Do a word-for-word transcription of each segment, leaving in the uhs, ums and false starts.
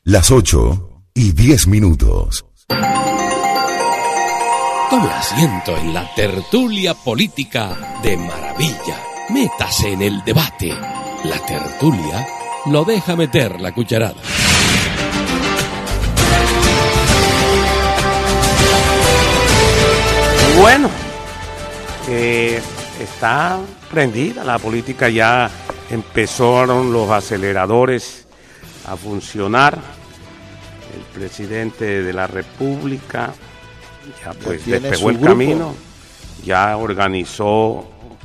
Las ocho y diez minutos. Tome asiento en la tertulia política de maravilla. Métase en el debate. La tertulia lo deja meter la cucharada. Bueno, eh, está prendida la política, ya empezaron los aceleradores a funcionar. El presidente de la República ya pues ya despegó el grupo. camino, ya organizó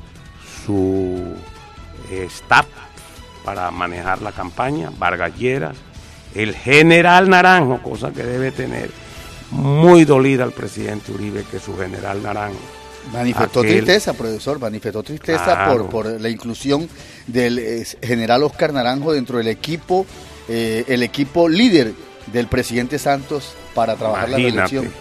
su eh, staff para manejar la campaña, Vargas Lleras, el general Naranjo, cosa que debe tener muy dolida al presidente Uribe, que su general Naranjo manifestó aquel, tristeza, profesor, manifestó tristeza claro. por, por la inclusión del eh, general Oscar Naranjo dentro del equipo, eh, el equipo líder del presidente Santos para trabajar Imagínate, la reelección.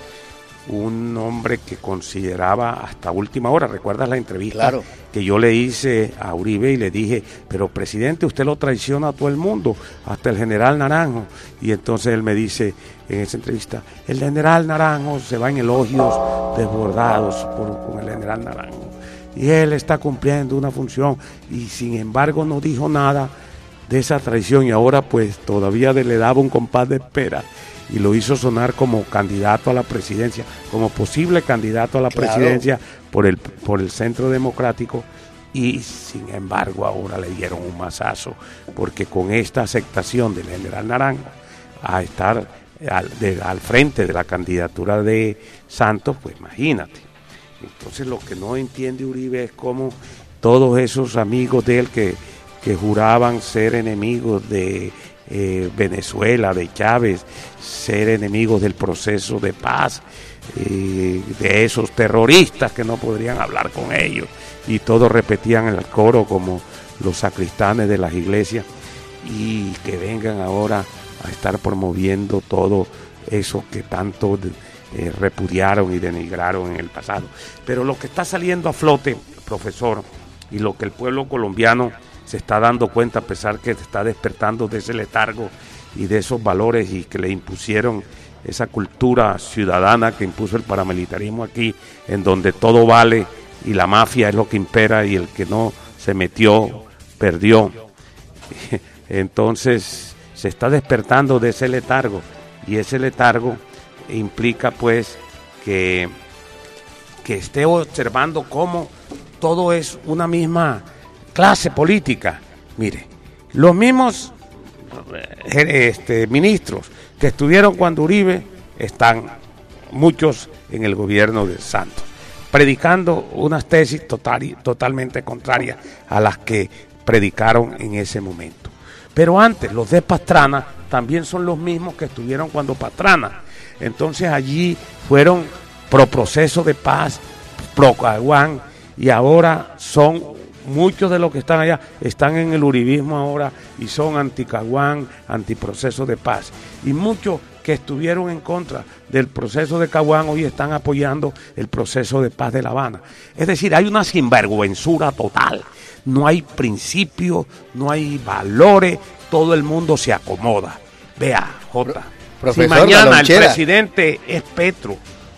Un hombre que consideraba hasta última hora, ¿recuerdas la entrevista claro. que yo le hice a Uribe y le dije, pero presidente, usted lo traiciona a todo el mundo, hasta el general Naranjo? Y entonces él me dice en esa entrevista, el general Naranjo se va en elogios desbordados por, con el general Naranjo. Y él está cumpliendo una función y sin embargo no dijo nada de esa traición y ahora pues todavía le daba un compás de espera y lo hizo sonar como candidato a la presidencia, como posible candidato a la claro. presidencia por el, por el Centro Democrático y sin embargo ahora le dieron un mazazo porque con esta aceptación del general Naranjo a estar al, de, al frente de la candidatura de Santos, pues imagínate. Entonces lo que no entiende Uribe es cómo todos esos amigos de él que que juraban ser enemigos de eh, Venezuela, de Chávez, ser enemigos del proceso de paz, eh, de esos terroristas que no podrían hablar con ellos, y todos repetían el coro como los sacristanes de las iglesias, y que vengan ahora a estar promoviendo todo eso que tanto eh, repudiaron y denigraron en el pasado. Pero lo que está saliendo a flote, profesor, y lo que el pueblo colombiano se está dando cuenta a pesar que se está despertando de ese letargo y de esos valores y que le impusieron esa cultura ciudadana que impuso el paramilitarismo aquí, en donde todo vale y la mafia es lo que impera y el que no se metió, perdió. Entonces se está despertando de ese letargo y ese letargo implica pues que, que esté observando cómo todo es una misma clase política. Mire, los mismos este, ministros que estuvieron cuando Uribe están muchos en el gobierno de Santos, predicando unas tesis total, totalmente contrarias a las que predicaron en ese momento. Pero antes, los de Pastrana también son los mismos que estuvieron cuando Pastrana. Entonces allí fueron pro proceso de paz, pro Caguán, y ahora son muchos de los que están allá, están en el uribismo ahora y son anti-Caguán, antiproceso de paz. Y muchos que estuvieron en contra del proceso de Caguán hoy están apoyando el proceso de paz de La Habana. Es decir, hay una sinvergüenzura total. No hay principios, no hay valores, todo el mundo se acomoda. Vea, Jota, Pro, si mañana el presidente es Petro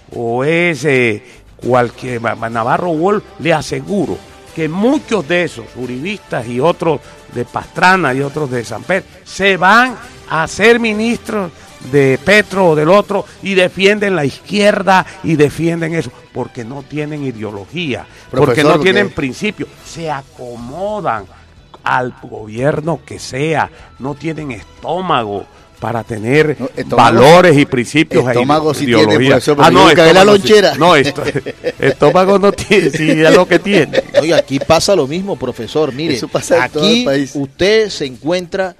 o es eh, cualquier Navarro Wolf, le aseguro que muchos de esos uribistas y otros de Pastrana y otros de San Pedro se van a ser ministros de Petro o del otro y defienden la izquierda y defienden eso, porque no tienen ideología, Profesor, porque no tienen que... principios, se acomodan al gobierno que sea, no tienen estómago para tener no, valores y principios. Estómago sí tiene, profesor, ah, no, estómago, la lonchera. Sí, no, esto, estómago no tiene, sí es lo que tiene. Oiga, aquí pasa lo mismo, profesor. Mire, eso pasa en aquí todo el país. Usted se encuentra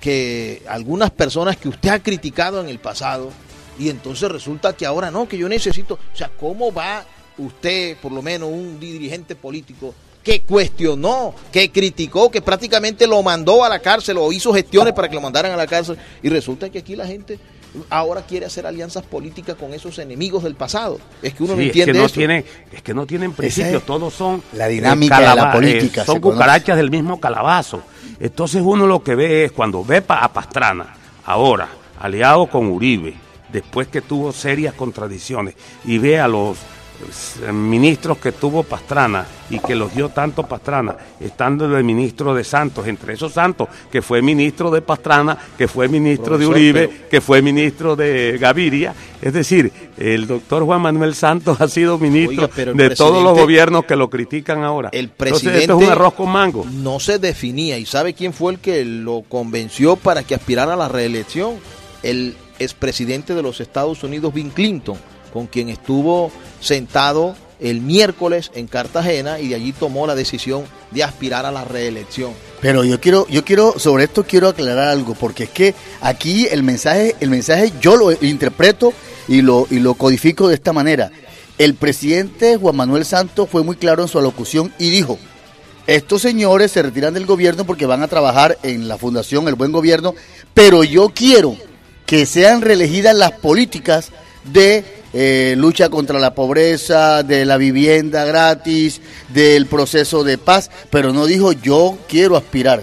que algunas personas que usted ha criticado en el pasado y entonces resulta que ahora no, que yo necesito, o sea, ¿cómo va usted, por lo menos un dirigente político, que cuestionó, que criticó, que prácticamente lo mandó a la cárcel o hizo gestiones para que lo mandaran a la cárcel, y resulta que aquí la gente ahora quiere hacer alianzas políticas con esos enemigos del pasado? Es que uno sí, no entiende es que no eso. Tiene, es que no tienen principios, es todos son la dinámica calaba, de la política. Eh, son cucarachas conoce. del mismo calabazo. Entonces uno lo que ve es, cuando ve a Pastrana, ahora, aliado con Uribe, después que tuvo serias contradicciones, y ve a los ministros que tuvo Pastrana y que los dio tanto Pastrana, estando el ministro de Santos, entre esos Santos, que fue ministro de Pastrana, que fue ministro Profesor, de Uribe, pero... que fue ministro de Gaviria, es decir, el doctor Juan Manuel Santos ha sido ministro Oiga, de todos los gobiernos que lo critican ahora. El presidente Entonces, esto es un arroz con mango. No se definía, y ¿sabe quién fue el que lo convenció para que aspirara a la reelección? El expresidente de los Estados Unidos, Bill Clinton, con quien estuvo sentado el miércoles en Cartagena y de allí tomó la decisión de aspirar a la reelección. Pero yo quiero, yo quiero, sobre esto quiero aclarar algo, porque es que aquí el mensaje, el mensaje yo lo interpreto y lo, y lo codifico de esta manera. El presidente Juan Manuel Santos fue muy claro en su alocución y dijo: estos señores se retiran del gobierno porque van a trabajar en la Fundación El Buen Gobierno, pero yo quiero que sean reelegidas las políticas de eh, lucha contra la pobreza, de la vivienda gratis, del proceso de paz, pero no dijo yo quiero aspirar.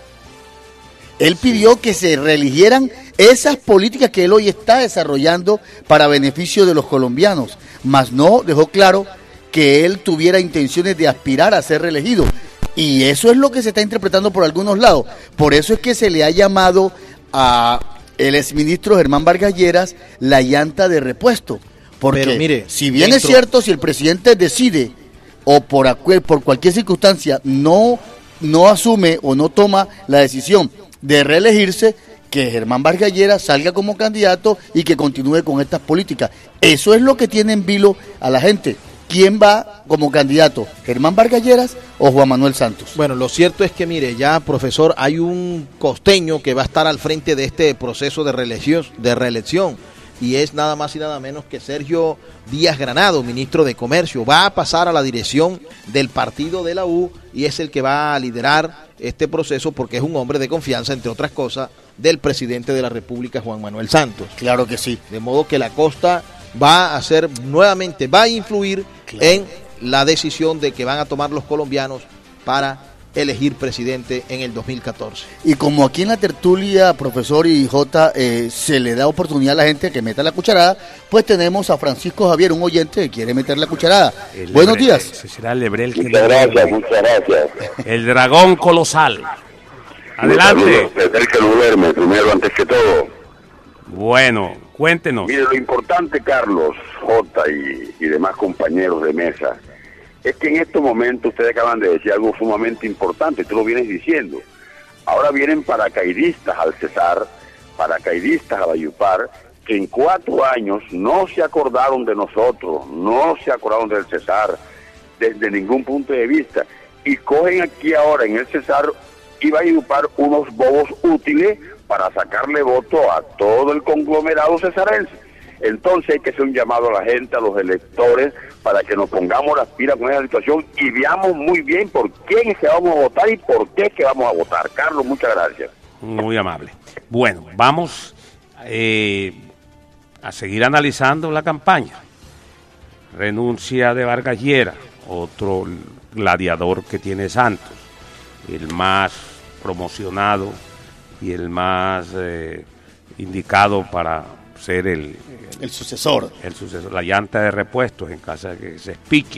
Él pidió que se reeligieran esas políticas que él hoy está desarrollando para beneficio de los colombianos, mas no dejó claro que él tuviera intenciones de aspirar a ser reelegido. Y eso es lo que se está interpretando por algunos lados. Por eso es que se le ha llamado a el exministro Germán Vargas Lleras la llanta de repuesto. Porque Pero mire, si bien dentro... es cierto, si el presidente decide o por, acu- por cualquier circunstancia no, no asume o no toma la decisión de reelegirse, que Germán Vargas Lleras salga como candidato y que continúe con estas políticas. Eso es lo que tiene en vilo a la gente. ¿Quién va como candidato? ¿Germán Vargas Lleras o Juan Manuel Santos? Bueno, lo cierto es que, mire, ya, profesor, hay un costeño que va a estar al frente de este proceso de reelección, de reelección, y es nada más y nada menos que Sergio Díaz Granado, ministro de Comercio. Va a pasar a la dirección del partido de la U y es el que va a liderar este proceso porque es un hombre de confianza, entre otras cosas, del presidente de la República, Juan Manuel Santos. Claro que sí. De modo que la costa va a ser nuevamente, va a influir claro. en la decisión de que van a tomar los colombianos para elegir presidente en el dos mil catorce. Y como aquí en la tertulia, profesor y Jota, eh, se le da oportunidad a la gente que meta la cucharada, pues tenemos a Francisco Javier, un oyente que quiere meter la cucharada. El Buenos Lebrel, días. Ese será el Lebrel que muchas gracias, muchas gracias. El dragón colosal. Adelante. Desde que duerme, primero, antes que todo. Bueno, cuéntenos. Mire, lo importante, Carlos, Jota y, y demás compañeros de mesa, es que en estos momentos ustedes acaban de decir algo sumamente importante, tú lo vienes diciendo. Ahora vienen paracaidistas al Cesar, paracaidistas a la Yupar, que en cuatro años no se acordaron de nosotros, no se acordaron del Cesar, desde ningún punto de vista, y cogen aquí ahora en el Cesar y va a Yupar unos bobos útiles para sacarle voto a todo el conglomerado cesarense. Entonces hay que hacer un llamado a la gente, a los electores, para que nos pongamos las pilas con esa situación y veamos muy bien por quién es que vamos a votar y por qué es que vamos a votar. Carlos, muchas gracias. Muy amable. Bueno, vamos eh, a seguir analizando la campaña. Renuncia de Vargas Lleras, otro gladiador que tiene Santos, el más promocionado y el más eh, indicado para ser el, el, el sucesor, el sucesor, la llanta de repuestos en caso de que se expique.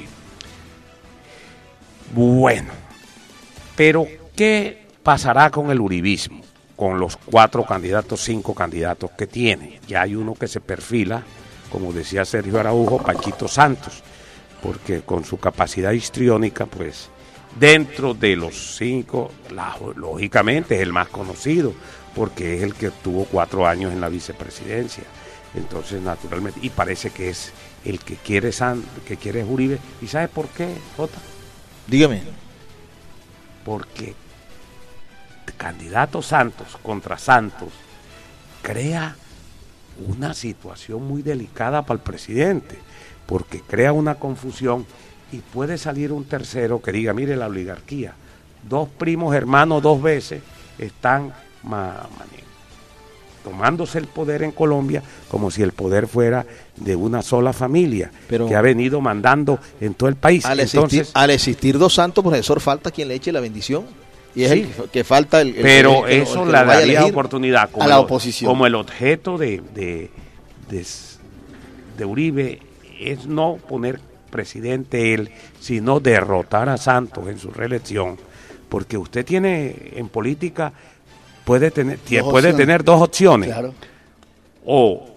Bueno, pero ¿qué pasará con el uribismo? Con los cuatro candidatos, cinco candidatos que tiene. Ya hay uno que se perfila, como decía Sergio Araujo, Panchito Santos, porque con su capacidad histriónica, pues, dentro de los cinco, la, lógicamente es el más conocido, porque es el que tuvo cuatro años en la vicepresidencia. Entonces, naturalmente, y parece que es el que quiere San, que quiere Uribe. ¿Y sabe por qué, Jota? Dígame. Porque candidato Santos contra Santos crea una situación muy delicada para el presidente, porque crea una confusión y puede salir un tercero que diga, mire, la oligarquía, dos primos hermanos dos veces están ma, ma, tomándose el poder en Colombia como si el poder fuera de una sola familia, pero que ha venido mandando en todo el país. Al, Entonces, existir, al existir dos santos, profesor, falta quien le eche la bendición. y es sí, el que, que falta el, el pero el, el, eso el, el le daría elegir oportunidad como a la el, oposición. Como el objeto de, de, de, de Uribe es no poner presidente él, sino derrotar a Santos en su reelección, porque usted tiene en política puede tener Dos puede opciones. tener dos opciones, Claro. o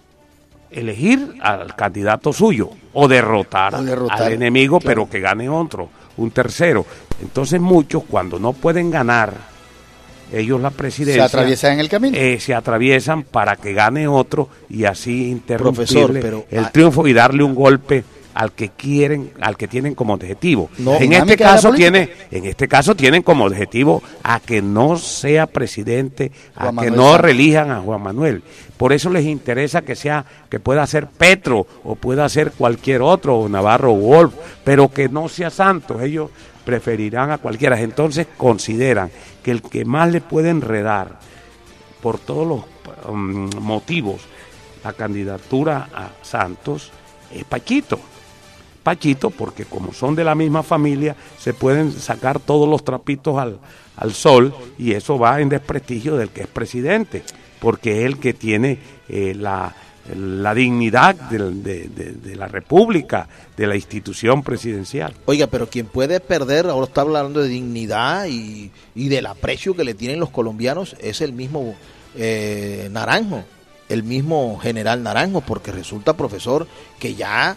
elegir al candidato suyo o derrotar, O derrotar, al enemigo, claro. pero que gane otro, un tercero. Entonces muchos, cuando no pueden ganar ellos la presidencia, Se atraviesan en el camino. eh, se atraviesan para que gane otro y así interrumpirle Profesor, pero, el ah, triunfo y darle un golpe al que quieren, al que tienen como objetivo. No, en dinámica este de la caso política. tiene, en este caso tienen como objetivo a que no sea presidente, a Juan que Manuel no Santos. reelijan a Juan Manuel. Por eso les interesa que sea, que pueda ser Petro o pueda ser cualquier otro, o Navarro Wolf, pero que no sea Santos. Ellos preferirán a cualquiera. Entonces consideran que el que más le puede enredar por todos los um, motivos la candidatura a Santos es Pachito. Pachito, porque como son de la misma familia, se pueden sacar todos los trapitos al, al sol, y eso va en desprestigio del que es presidente, porque es el que tiene eh, la, la dignidad del- de, de- de la república, de la institución presidencial. Oiga, pero quien puede perder, ahora está hablando de dignidad y, y del aprecio que le tienen los colombianos, es el mismo eh, Naranjo, el mismo general Naranjo, porque resulta, profesor, que ya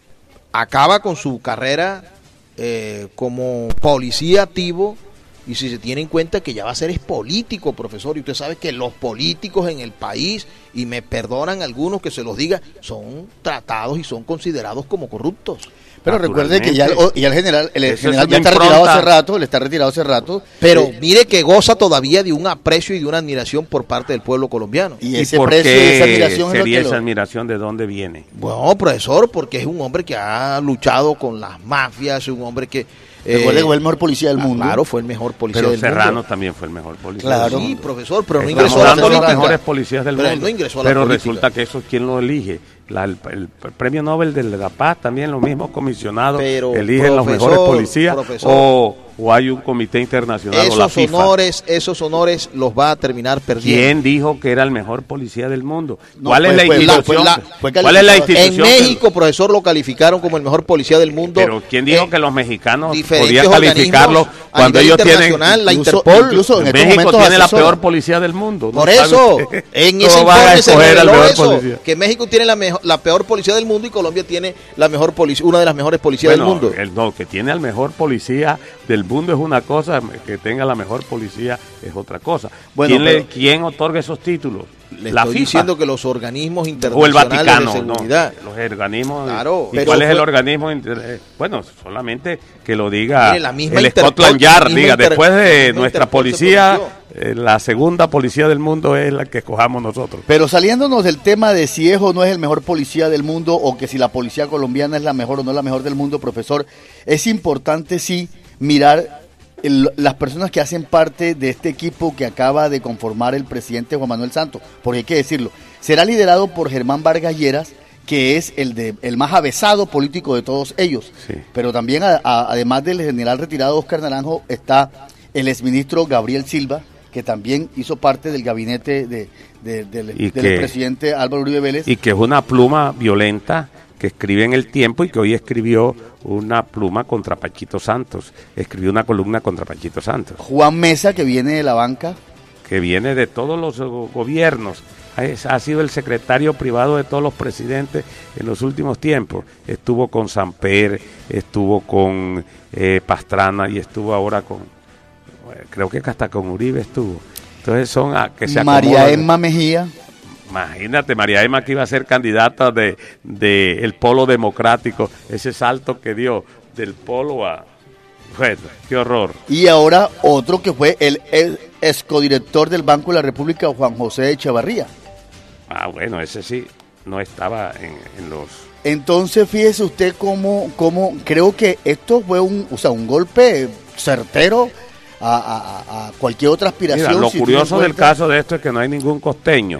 acaba con su carrera eh, como policía activo, y si se tiene en cuenta que ya va a ser es político, profesor, y usted sabe que los políticos en el país, y me perdonan algunos que se los diga, son tratados y son considerados como corruptos. Pero recuerde que ya el, Naturalmente. ya el general, el Eso general es ya una está retirado impronta. hace rato, él está retirado hace rato. Pero Eh, mire que goza todavía de un aprecio y de una admiración por parte del pueblo colombiano. y ¿Y ese por precio y esa qué admiración es lo sería que esa lo- admiración? ¿De dónde viene? Bueno, profesor, porque es un hombre que ha luchado con las mafias, un hombre que... eh, Recuerde que fue el mejor policía del ah, mundo. Claro, fue el mejor policía Pero del Serrano mundo. también fue el mejor policía. Claro. del Sí, mundo. profesor, pero no Estamos ingresó a la hablando de los política. mejores policías del Pero él mundo. no ingresó a la Pero política. resulta que eso, ¿quién lo elige? La- el, el premio Nobel de la Paz, también los mismos comisionados Pero, eligen los profesor, mejores policías, profesor. o, o hay un comité internacional o la Esos FIFA. honores, esos honores los va a terminar perdiendo. ¿Quién dijo que era el mejor policía del mundo? No, ¿Cuál fue- es la fue- institución? fue la- fue ¿Cuál es la calificado. En institución? que- México, profesor, lo calificaron como el mejor policía del mundo. Pero ¿quién dijo Eh, que los mexicanos diferentes podían calificarlo organismos a cuando nivel ellos tienen... internacional, la incluso- Interpol, incluso en estos México momentos tiene la asesora. peor policía del mundo. ¿no por sabe eso, usted? en ¿Cómo ese van a informe se escoger al reveló mejor eso, policía? que México tiene la, mejor, la peor policía del mundo y Colombia tiene la mejor policía, una de las mejores policías Bueno, del mundo. el no, que tiene al mejor policía del mundo es una cosa, que tenga la mejor policía es otra cosa. Bueno, ¿Quién, le- pero- ¿Quién otorga esos títulos? Le la estoy FIFA diciendo que los organismos o el internacionales Vaticano, de seguridad. no, los organismos. Claro, ¿Y pero cuál es el fue- organismo? inter- eh, Bueno, solamente que lo diga Mire, la misma el Interpol- Scotland la Yard, misma diga, Inter- después la de misma nuestra Interpol se policía, pronunció. eh, la segunda policía del mundo es la que escojamos nosotros. Pero saliéndonos del tema de si es o no es el mejor policía del mundo, o que si la policía colombiana es la mejor o no la mejor del mundo, profesor, es importante sí mirar el- las personas que hacen parte de este equipo que acaba de conformar el presidente Juan Manuel Santos, porque hay que decirlo, será liderado por Germán Vargas Lleras, que es el de el más avesado político de todos ellos. Sí. Pero también, a- a- además del general retirado Oscar Naranjo, está el exministro Gabriel Silva, que también hizo parte del gabinete de, de- del, Y del que- presidente Álvaro Uribe Vélez. Y que es una pluma violenta que escribe en El Tiempo y que hoy escribió una pluma contra Pachito Santos. Escribió una columna contra Pachito Santos, Juan Mesa, que viene de la banca. que viene de todos los go- gobiernos. Es- ha sido el secretario privado de todos los presidentes en los últimos tiempos. Estuvo con Samper, estuvo con eh, Pastrana y estuvo ahora con, eh, creo que hasta con Uribe estuvo. Entonces son a, que se María acomodan. Emma Mejía. Imagínate, María Emma que iba a ser candidata de, de el polo democrático, ese salto que dio del polo a... Bueno, qué horror. Y ahora otro que fue el, el excodirector del Banco de la República, Juan José Echevarría. Ah, bueno, ese sí no estaba en, en los... Entonces, fíjese usted cómo, cómo creo que esto fue un, o sea, un golpe certero a, a- a cualquier otra aspiración. Mira, lo si tiene en curioso del cuenta- caso de esto es que no hay ningún costeño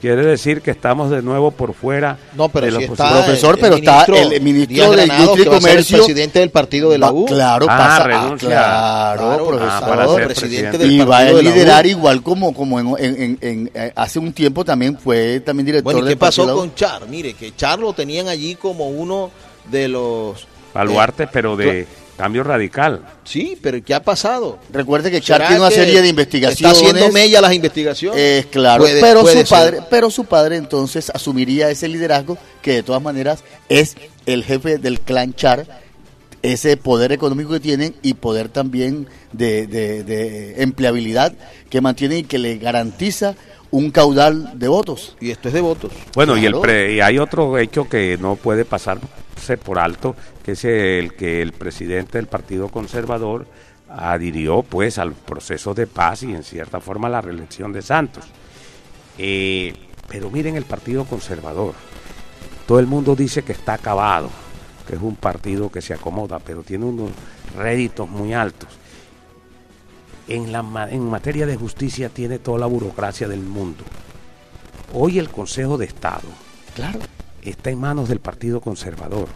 Quiere decir que estamos de nuevo por fuera no, pero de si los está profesor, el, pero el ministro, está el ministro Díaz de Granados, Industria y que va a ser Comercio, el presidente del partido de la U. Va, claro, Ah, pasa, renuncia. claro, Claro, profesor. ah, para ser presidente presidente. del Y va a partido de la U. liderar igual como, como en, en- en- en- eh, hace un tiempo también fue también director Bueno, ¿y qué del partido pasó de la U. con Char? Mire, que Char lo tenían allí como uno de los... baluarte, eh, pero de cambio radical. Sí, pero ¿qué ha pasado? Recuerde que Char ¿Será tiene una que serie de investigaciones. Está haciendo mella las investigaciones. Eh, claro, Puede- pero puede su ser. padre, pero su padre entonces asumiría ese liderazgo que de todas maneras es el jefe del clan Char, ese poder económico que tienen y poder también de, de- de empleabilidad que mantiene y que le garantiza un caudal de votos. Y esto es de votos. Bueno, y, el Claro. pre- y hay otro hecho que no puede pasarse por alto, que es el que el presidente del Partido Conservador adhirió pues al proceso de paz y en cierta forma a la reelección de Santos. Eh, pero miren el Partido Conservador, todo el mundo dice que está acabado, que es un partido que se acomoda, pero tiene unos réditos muy altos. En, la, ma- en materia de justicia tiene toda la burocracia del mundo. Hoy el Consejo de Estado Claro. está en manos del Partido Conservador.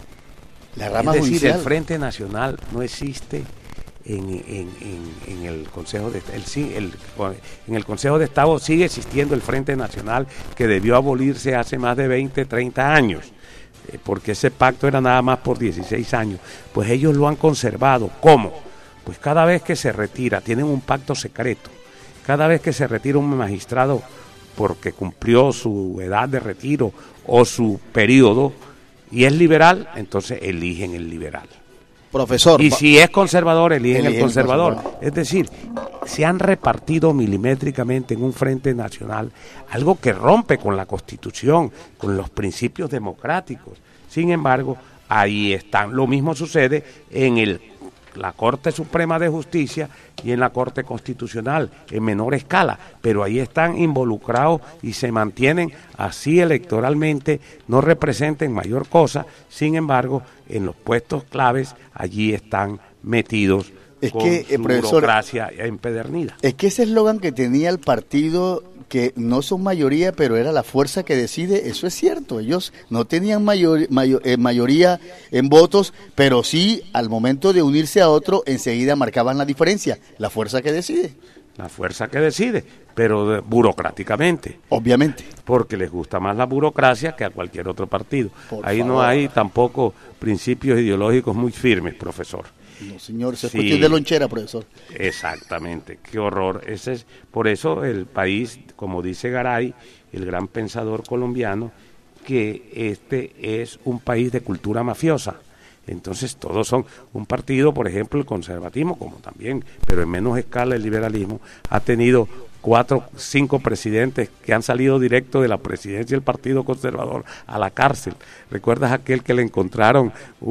La Es rama decir, judicial. el Frente Nacional no existe en, en- en- en el Consejo de el, sí, el- en el Consejo de Estado sigue existiendo el Frente Nacional, que debió abolirse hace más de veinte, treinta años, eh, porque ese pacto era nada más por dieciséis años. Pues ellos lo han conservado. ¿Cómo? Pues cada vez que se retira, tienen un pacto secreto, cada vez que se retira un magistrado porque cumplió su edad de retiro o su periodo y es liberal, entonces eligen el liberal. Profesor, Y va- si es conservador, eligen Eligen el el conservador. conservador. Es decir, se han repartido milimétricamente en un frente nacional, algo que rompe con la Constitución, con los principios democráticos. Sin embargo, ahí están. Lo mismo sucede en el, la Corte Suprema de Justicia y en la Corte Constitucional, en menor escala, pero ahí están involucrados y se mantienen así electoralmente, no representen mayor cosa, sin embargo, en los puestos claves, allí están metidos Es con que, eh, su profesor, burocracia empedernida. Es que ese eslogan que tenía el partido, que no son mayoría, pero era la fuerza que decide, eso es cierto. Ellos no tenían mayor, mayo- eh, mayoría en votos, pero sí, al momento de unirse a otro, enseguida marcaban la diferencia, la fuerza que decide, La fuerza que decide, pero de- burocráticamente, obviamente. porque les gusta más la burocracia que a cualquier otro partido. Por Ahí no favor. hay tampoco principios ideológicos muy firmes, profesor. No, señor, eso es Sí. cuestión de lonchera, profesor. Exactamente, qué horror. Ese es, por eso el país, como dice Garay, el gran pensador colombiano, que este es un país de cultura mafiosa. Entonces todos son un partido, por ejemplo, el conservatismo, como también, pero en menos escala el liberalismo, ha tenido cuatro, cinco presidentes que han salido directo de la presidencia del Partido Conservador a la cárcel. ¿Recuerdas aquel que le encontraron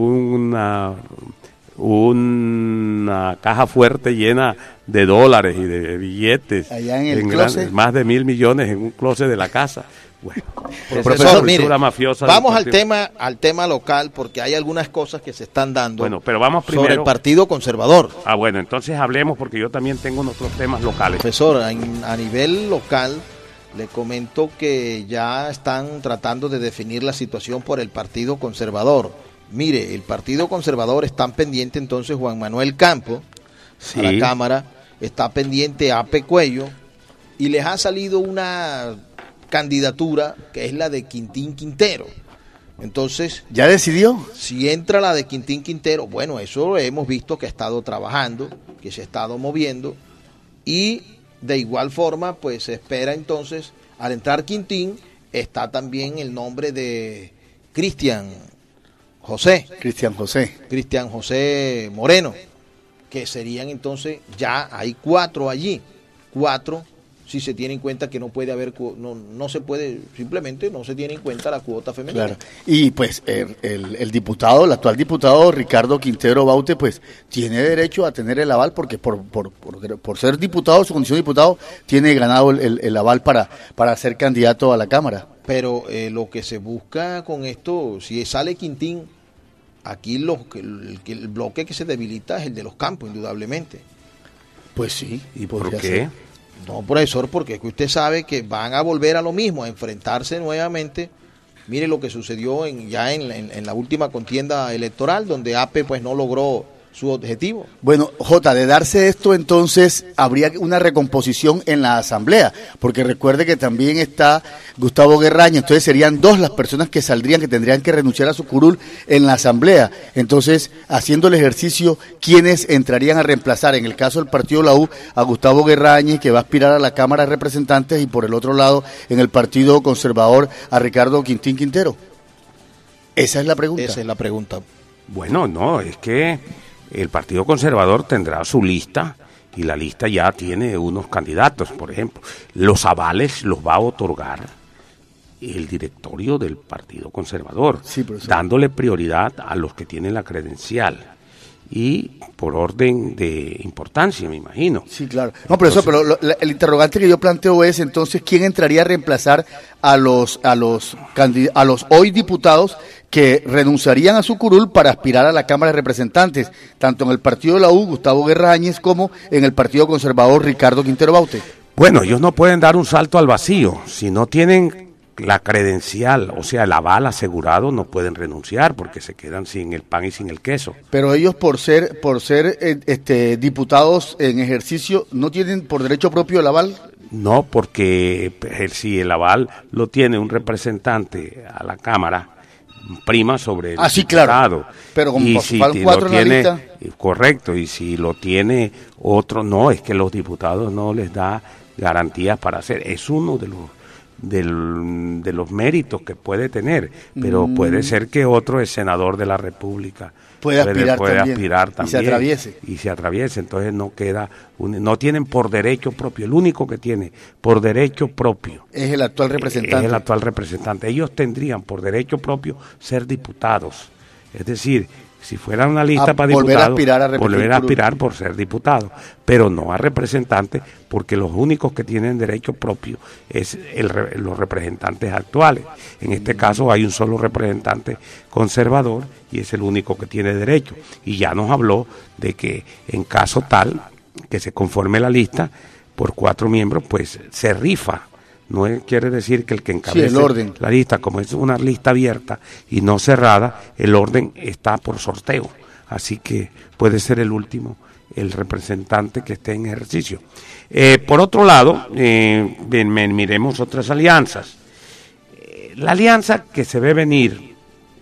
una una caja fuerte llena de dólares y de billetes, Allá en el gran- closet. más de mil millones en un closet de la casa? Bueno, esa es profesor, la mire, cultura mafiosa del vamos al partido. tema, al tema local, porque hay algunas cosas que se están dando Bueno, pero vamos sobre el primero. Partido Conservador. Ah, bueno, entonces hablemos porque yo también tengo otros temas locales. Profesor, en- a nivel local, le comento que ya están tratando de definir la situación por el Partido Conservador. Mire, el Partido Conservador está pendiente entonces Juan Manuel Campo Sí. a la Cámara, está pendiente Ape Cuello y les ha salido una candidatura que es la de Quintín Quintero. Entonces, ¿Ya decidió? si entra la de Quintín Quintero, bueno, eso hemos visto que ha estado trabajando, que se ha estado moviendo y de igual forma, pues se espera entonces, al entrar Quintín, está también el nombre de Cristian José, Cristian José. Cristian José Moreno, que serían entonces, ya hay cuatro allí, cuatro, si se tiene en cuenta que no puede haber, cu- no, no se puede, simplemente no se tiene en cuenta la cuota femenina. Claro. Y pues el, el- el diputado, el actual diputado Ricardo Quintero Baute, pues tiene derecho a tener el aval porque por, por, por, por ser diputado, su condición de diputado, tiene ganado el, el- el aval para, para ser candidato a la Cámara. Pero eh, lo que se busca con esto, si sale Quintín, aquí lo, que- el, que- el bloque que se debilita es el de los campos, indudablemente. Pues sí. ¿Y por podría qué? ser. No, profesor, porque es que usted sabe que van a volver a lo mismo, a enfrentarse nuevamente. Mire lo que sucedió en, ya en, en, en la última contienda electoral, donde A P E pues no logró su objetivo. Bueno, J, de darse esto, entonces habría una recomposición en la asamblea, porque recuerde que también está Gustavo Guerraña, entonces serían dos las personas que saldrían, que tendrían que renunciar a su curul en la asamblea. Entonces, haciendo el ejercicio, ¿quiénes entrarían a reemplazar? En el caso del partido La U, a Gustavo Guerraña, que va a aspirar a la Cámara de Representantes, y por el otro lado, en el partido conservador, a Ricardo Quintín Quintero. Esa es la pregunta. Esa es la pregunta. Bueno, no, es que el Partido Conservador tendrá su lista y la lista ya tiene unos candidatos, por ejemplo. Los avales los va a otorgar el directorio del Partido Conservador, sí, dándole prioridad a los que tienen la credencial y por orden de importancia, me imagino. Sí, claro. No, pero entonces, eso, pero lo, el interrogante que yo planteo es entonces quién entraría a reemplazar a los a los a los hoy diputados que renunciarían a su curul para aspirar a la Cámara de Representantes, tanto en el partido de la U, Gustavo Guerrañez, como en el Partido Conservador, Ricardo Quintero Baute. Bueno, ellos no pueden dar un salto al vacío. Si no tienen la credencial, o sea, el aval asegurado, no pueden renunciar porque se quedan sin el pan y sin el queso. Pero ellos por ser por ser eh, este diputados en ejercicio, ¿no tienen por derecho propio el aval? No, porque si el aval lo tiene un representante a la Cámara, prima sobre el ah, sí, claro. Pero como y si cuatro lo tiene, en la lista. Correcto, y si lo tiene otro, no, es que los diputados no les da garantías para hacer, es uno de los del, de los méritos que puede tener, pero mm. puede ser que otro es senador de la República, puede aspirar, puede, puede también, aspirar también y se atraviese y se atraviese, entonces no queda un, no tienen por derecho propio, el único que tiene por derecho propio es el actual representante, es el actual representante. Ellos tendrían por derecho propio ser diputados, es decir, si fuera una lista a para diputados, volver a aspirar, a volver a aspirar por ser diputado, pero no a representantes, porque los únicos que tienen derecho propio es el, los representantes actuales. En este caso hay un solo representante conservador y es el único que tiene derecho. Y ya nos habló de que en caso tal que se conforme la lista por cuatro miembros, pues se rifa. No quiere decir que el que encabece sí, el orden. La lista, como es una lista abierta y no cerrada, el orden está por sorteo. Así que puede ser el último, el representante que esté en ejercicio. Eh, por otro lado, eh, miremos otras alianzas. Eh, la alianza que se ve venir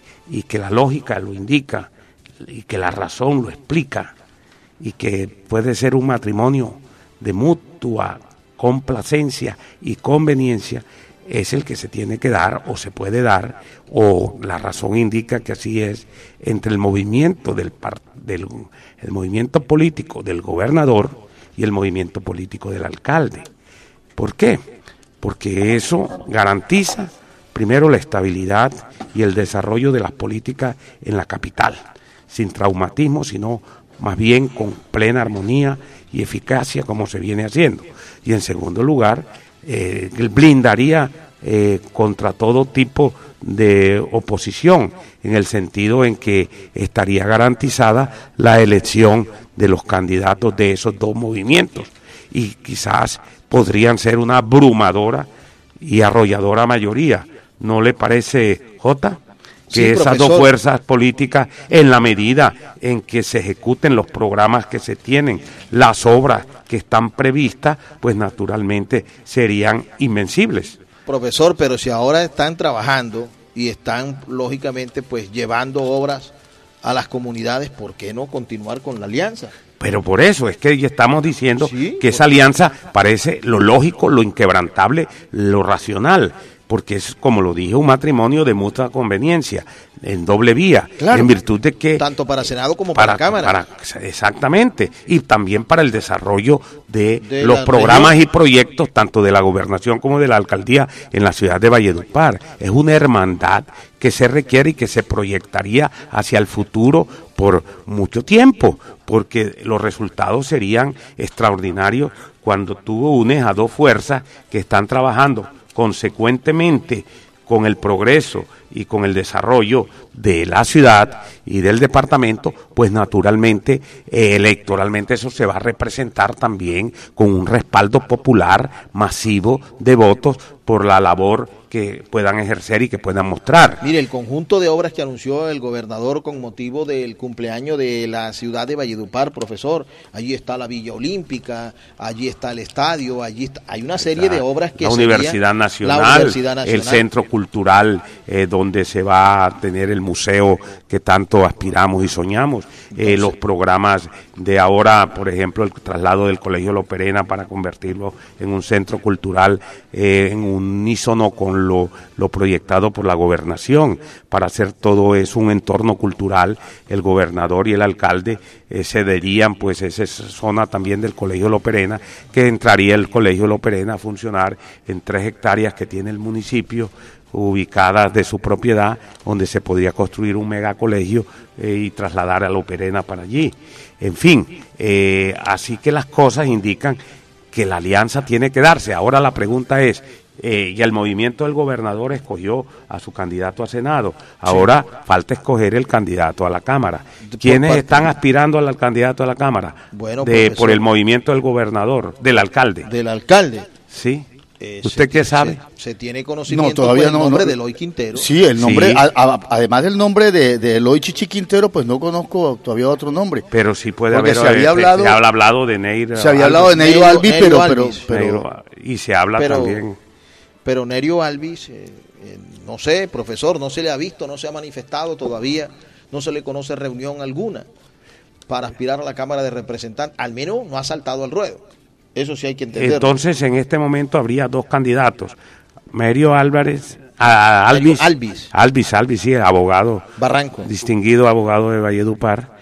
y que la lógica lo indica y que la razón lo explica y que puede ser un matrimonio de mutua complacencia y conveniencia, es el que se tiene que dar o se puede dar, o la razón indica que así es, entre el movimiento del, del el movimiento político del gobernador y el movimiento político del alcalde. ¿Por qué? Porque eso garantiza primero la estabilidad y el desarrollo de las políticas en la capital, sin traumatismo, sino más bien con plena armonía y eficacia como se viene haciendo. Y en segundo lugar, eh, blindaría eh, contra todo tipo de oposición, en el sentido en que estaría garantizada la elección de los candidatos de esos dos movimientos y quizás podrían ser una abrumadora y arrolladora mayoría. ¿No le parece, Jota? Que sí, esas profesor. Dos fuerzas políticas, en la medida en que se ejecuten los programas que se tienen, las obras que están previstas, pues naturalmente serían invencibles. Profesor, pero si ahora están trabajando y están lógicamente pues llevando obras a las comunidades, ¿por qué no continuar con la alianza? Pero por eso es que ya estamos diciendo ¿Sí? que esa alianza parece lo lógico, lo inquebrantable, lo racional, porque es, como lo dije, un matrimonio de mutua conveniencia, en doble vía, claro, en virtud de que... Tanto para Senado como para, para Cámara. Para, exactamente, y también para el desarrollo de, de los programas región. Y proyectos, tanto de la gobernación como de la alcaldía en la ciudad de Valledupar. Es una hermandad que se requiere y que se proyectaría hacia el futuro por mucho tiempo, porque los resultados serían extraordinarios cuando tú unes a dos fuerzas que están trabajando consecuentemente con el progreso y con el desarrollo de la ciudad y del departamento, pues naturalmente, eh, electoralmente eso se va a representar también con un respaldo popular masivo de votos por la labor que puedan ejercer y que puedan mostrar. Mire, el conjunto de obras que anunció el gobernador con motivo del cumpleaños de la ciudad de Valledupar, profesor, allí está la Villa Olímpica, allí está el estadio, allí está, hay una serie la, de obras que la sería, Universidad Nacional, la Universidad Nacional, el Centro Cultural eh, donde se va a tener el museo que tanto aspiramos y soñamos, eh, los programas de ahora, por ejemplo, el traslado del Colegio La Perena para convertirlo en un centro cultural eh, en unísono con Lo, lo proyectado por la gobernación. Para hacer todo eso un entorno cultural, el gobernador y el alcalde eh, cederían pues esa zona también del Colegio La Perena, que entraría el Colegio La Perena a funcionar en tres hectáreas que tiene el municipio, ubicadas de su propiedad, donde se podría construir un megacolegio eh, y trasladar a La Perena para allí. En fin, eh, así que las cosas indican que la alianza tiene que darse. Ahora la pregunta es, Eh, y el movimiento del gobernador escogió a su candidato a Senado. Ahora sí. Falta escoger el candidato a la Cámara. ¿Quiénes están aspirando al candidato a la Cámara? Bueno, de, por el movimiento del gobernador, del alcalde. Del alcalde. Sí. Eh, ¿Usted se, qué sabe? Se, se tiene conocimiento no, todavía por el no, nombre no. de Eloy Quintero. Sí, el nombre, sí. A, a, además del nombre de, de Eloy Chichi Quintero, pues no conozco todavía otro nombre. Pero sí puede Porque haber, se había eh, hablado, se había hablado de Neiro. Se había hablado de Neiro Alvis, pero, pero, pero, Neiro, y se habla pero, también. Pero Nerio Alvis, eh, eh, no sé, profesor, no se le ha visto, no se ha manifestado todavía, no se le conoce reunión alguna para aspirar a la Cámara de Representantes, al menos no ha saltado al ruedo. Eso sí hay que entenderlo. Entonces, en este momento habría dos candidatos, Nerio Álvarez, a, Alvis, Alvis, Alvis, Alvis, sí, abogado, Barranco, distinguido abogado de Valledupar,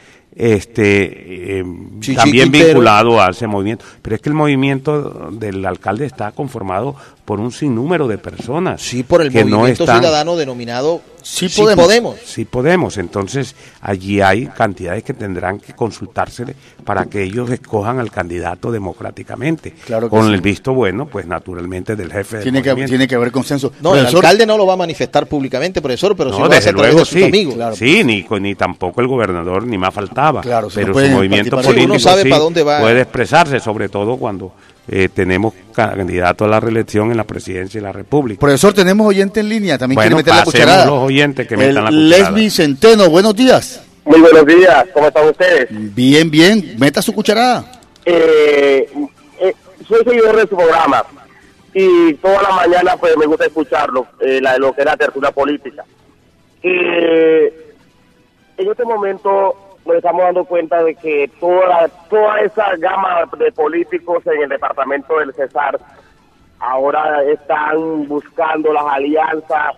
este eh, Chichi también Quintero. vinculado a ese movimiento, pero es que el movimiento del alcalde está conformado por un sinnúmero de personas. Sí, por el que movimiento no están, ciudadano denominado Sí Sí Podemos. Podemos. Sí podemos, entonces allí hay cantidades que tendrán que consultársele para que ellos escojan al candidato democráticamente, Claro que con sí. el visto bueno, pues naturalmente del jefe del tiene que, movimiento. tiene que haber consenso. No, Profesor, el alcalde no lo va a manifestar públicamente, profesor, pero No, sí lo hace desde a través luego de sus sí, amigos. Claro. sí, ni, ni tampoco el gobernador, ni más faltaba, Claro, se pero no su pueden movimiento participar. político Sí, uno sabe sí para dónde va. puede expresarse, sobre todo cuando eh, tenemos candidato a la reelección en la presidencia de la República. Profesor, tenemos oyente en línea, también Bueno, quiere meter la pasemos cucharada. los oyentes que metan la El cucharada. Lesbi Centeno, buenos días. Muy buenos días, ¿cómo están ustedes? Bien, bien, meta su cucharada. Eh, eh, soy seguidor de su programa y toda la mañana pues me gusta escucharlo, eh, la, lo que es la tertulia política. Eh, en este momento nos estamos dando cuenta de que toda, toda esa gama de políticos en el departamento del Cesar ahora están buscando las alianzas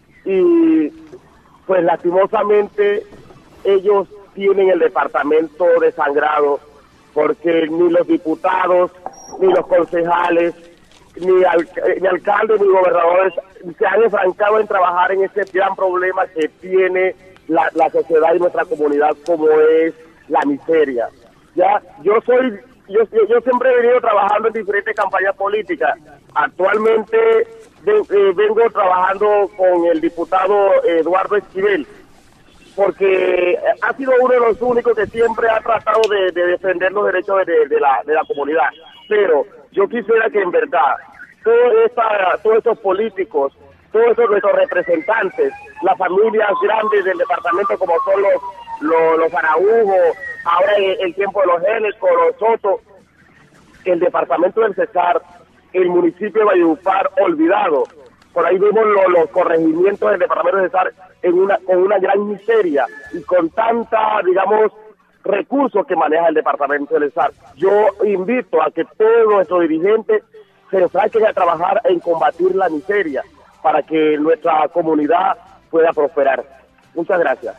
y pues lastimosamente ellos tienen el departamento desangrado porque ni los diputados, ni los concejales, ni, al, ni alcaldes, ni gobernadores se han enfrancado en trabajar en ese gran problema que tiene la, la sociedad y nuestra comunidad, como es la miseria. Ya, yo soy, yo, yo siempre he venido trabajando en diferentes campañas políticas. Actualmente de, eh, vengo trabajando con el diputado Eduardo Esquivel, porque ha sido uno de los únicos que siempre ha tratado de, de defender los derechos de, de, la, de la comunidad. Pero yo quisiera que en verdad todos, esta, todos estos políticos, todos esos nuestros representantes, las familias grandes del departamento como son los, los, los Araújo, ahora el, el tiempo de los Génicos, los Soto, el departamento del Cesar, el municipio de Valledupar olvidado. Por ahí vemos los, los corregimientos del departamento del Cesar en una, con una gran miseria y con tanta, digamos, recursos que maneja el departamento del Cesar. Yo invito a que todos nuestros dirigentes se enfrasquen a trabajar en combatir la miseria para que nuestra comunidad pueda prosperar. Muchas gracias.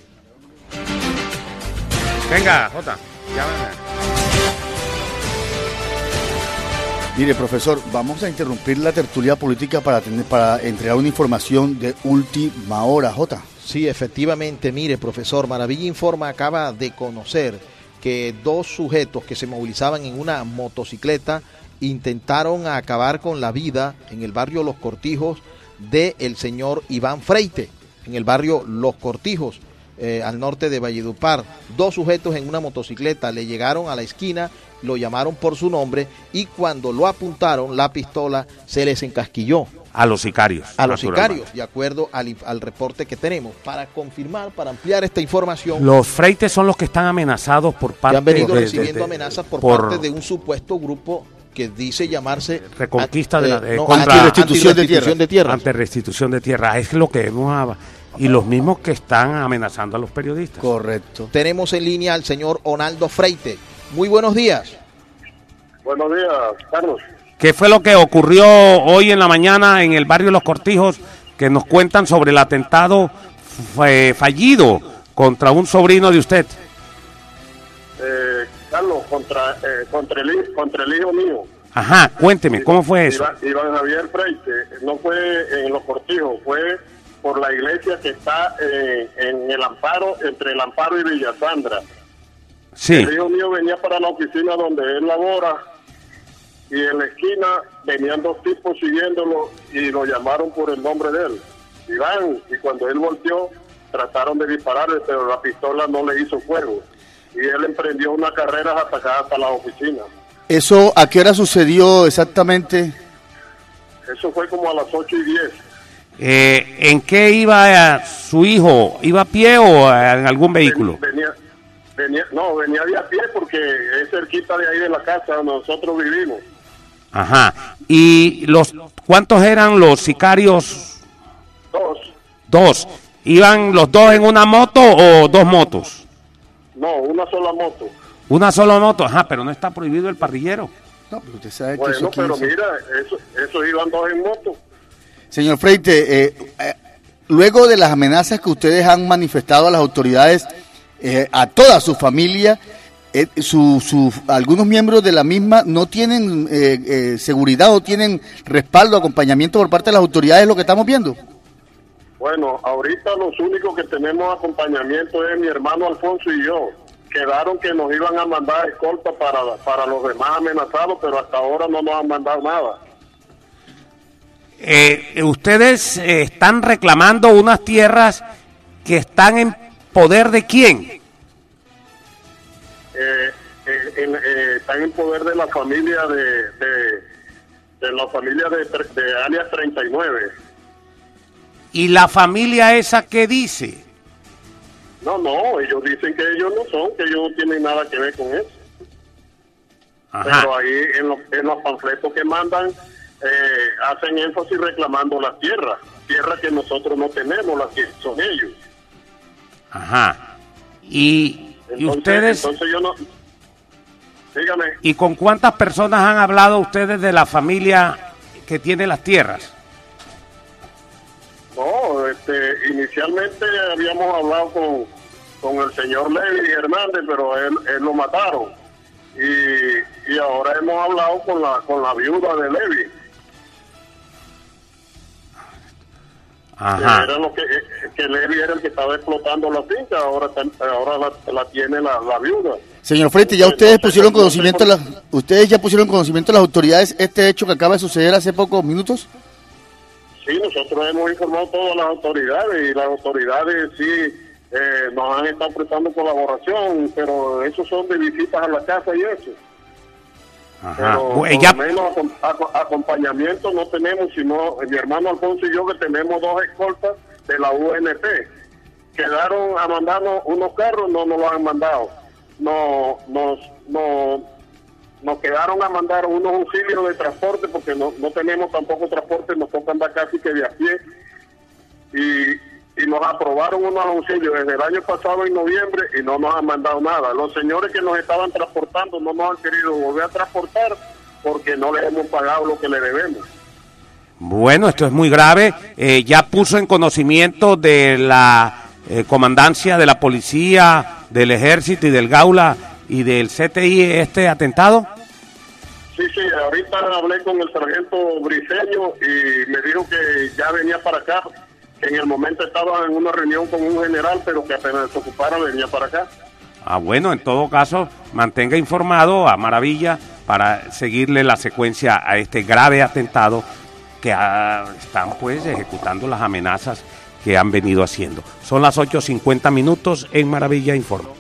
Venga, Jota, llámame. Mire, profesor, vamos a interrumpir la tertulia política para tener, para entregar una información de última hora, Jota. Sí, efectivamente, mire, profesor, Maravilla Informa acaba de conocer que dos sujetos que se movilizaban en una motocicleta intentaron acabar con la vida en el barrio Los Cortijos del señor Iván Freite, en el barrio Los Cortijos, eh, al norte de Valledupar. Dos sujetos en una motocicleta le llegaron a la esquina, lo llamaron por su nombre y cuando lo apuntaron, la pistola se les encasquilló. A los sicarios. A los sicarios, de acuerdo al, al reporte que tenemos. Para confirmar, para ampliar esta información. Los Freites son los que están amenazados por parte que han venido de, recibiendo de, de, amenazas por, por parte de un supuesto grupo que dice llamarse Reconquista de la eh, no, contra antirrestitución de tierras. de tierras. Ante restitución de tierras. Es lo que hemos. Y los mismos que están amenazando a los periodistas. Correcto. Tenemos en línea al señor Onaldo Freite. Muy buenos días. Buenos días, Carlos. ¿Qué fue lo que ocurrió hoy en la mañana en el barrio Los Cortijos que nos cuentan sobre el atentado f- fallido contra un sobrino de usted? Eh, Carlos, contra, eh, contra, el, contra el hijo mío. Ajá, cuénteme, ¿cómo fue eso? Iván, Iván Javier Freite, no fue en Los Cortijos, fue por la iglesia que está eh, en el Amparo, entre el Amparo y Villa Sandra. Sí. El hijo mío venía para la oficina donde él labora y en la esquina venían dos tipos siguiéndolo y lo llamaron por el nombre de él, Iván, y cuando él volteó trataron de dispararle, pero la pistola no le hizo fuego y él emprendió una carrera hasta acá, hasta la oficina. ¿Eso a qué hora sucedió exactamente? Eso fue como a las ocho y diez. Eh, ¿En qué iba eh, su hijo? ¿Iba a pie o en algún vehículo? Venía, venía, no, venía de a pie porque es cerquita de ahí de la casa donde nosotros vivimos. Ajá. ¿Y los cuántos eran los sicarios? Dos. Dos. ¿Iban los dos en una moto o dos motos? No, una sola moto. Una sola moto, ajá, pero no está prohibido el parrillero. No, pero usted sabe que Bueno, eso pero quince. mira, eso, eso iban dos en moto. Señor Freite, eh, eh, luego de las amenazas que ustedes han manifestado a las autoridades, eh, a toda su familia, eh, su, su, algunos miembros de la misma no tienen eh, eh, seguridad o tienen respaldo, acompañamiento por parte de las autoridades, lo que estamos viendo. Bueno, ahorita los únicos que tenemos acompañamiento es mi hermano Alfonso y yo. Quedaron que nos iban a mandar escolta para, para los demás amenazados, pero hasta ahora no nos han mandado nada. Eh, ustedes eh, están reclamando unas tierras que están en poder de quién. Eh, eh, en, eh, están en poder de la familia de, de, de la familia de, de alias treinta y nueve. ¿Y la familia esa qué dice? No, no, ellos dicen que ellos no son, que ellos no tienen nada que ver con eso. Ajá. Pero ahí en, lo, en los panfletos que mandan eh, hacen énfasis reclamando las tierras, tierras que nosotros no tenemos, las que son ellos. Ajá. Y, Entonces, y ustedes... Entonces yo no... Dígame. ¿Y con cuántas personas han hablado ustedes de la familia que tiene las tierras? No, este, inicialmente habíamos hablado con, con el señor Levi Hernández, pero él, él lo mataron. Y, y ahora hemos hablado con la con la viuda de Levi. Ajá. Que, era lo que, que Levi era el que estaba explotando la finca, ahora, ahora la, la tiene la, la viuda. Señor Freite, ya ustedes pusieron conocimiento, la, ustedes ya pusieron conocimiento a las autoridades este hecho que acaba de suceder hace pocos minutos. Sí, nosotros hemos informado a todas las autoridades y las autoridades sí eh, nos han estado prestando colaboración, pero esos son de visitas a la casa y eso. Ajá. Pero Bueno, por ya... lo menos ac- acompañamiento no tenemos, sino mi hermano Alfonso y yo que tenemos dos escoltas de la U N P. Quedaron a mandarnos unos carros, no nos los han mandado. No, nos, no, nos quedaron a mandar unos auxilios de transporte porque no, no tenemos tampoco transporte, nos toca andar casi que de a pie. Y, y nos aprobaron unos auxilios desde el año pasado en noviembre y no nos han mandado nada. Los señores que nos estaban transportando no nos han querido volver a transportar porque no les hemos pagado lo que le debemos. Bueno, esto es muy grave. Eh, ¿Ya puso en conocimiento de la eh, comandancia de la policía, del ejército y del Gaula y del C T I este atentado? Sí, sí, ahorita hablé con el sargento Briceño y me dijo que ya venía para acá, que en el momento estaba en una reunión con un general, pero que apenas se ocupara venía para acá. Ah, bueno, en todo caso, mantenga informado a Maravilla para seguirle la secuencia a este grave atentado que ah, están pues ejecutando las amenazas que han venido haciendo. Son las ocho cincuenta minutos en Maravilla Informa.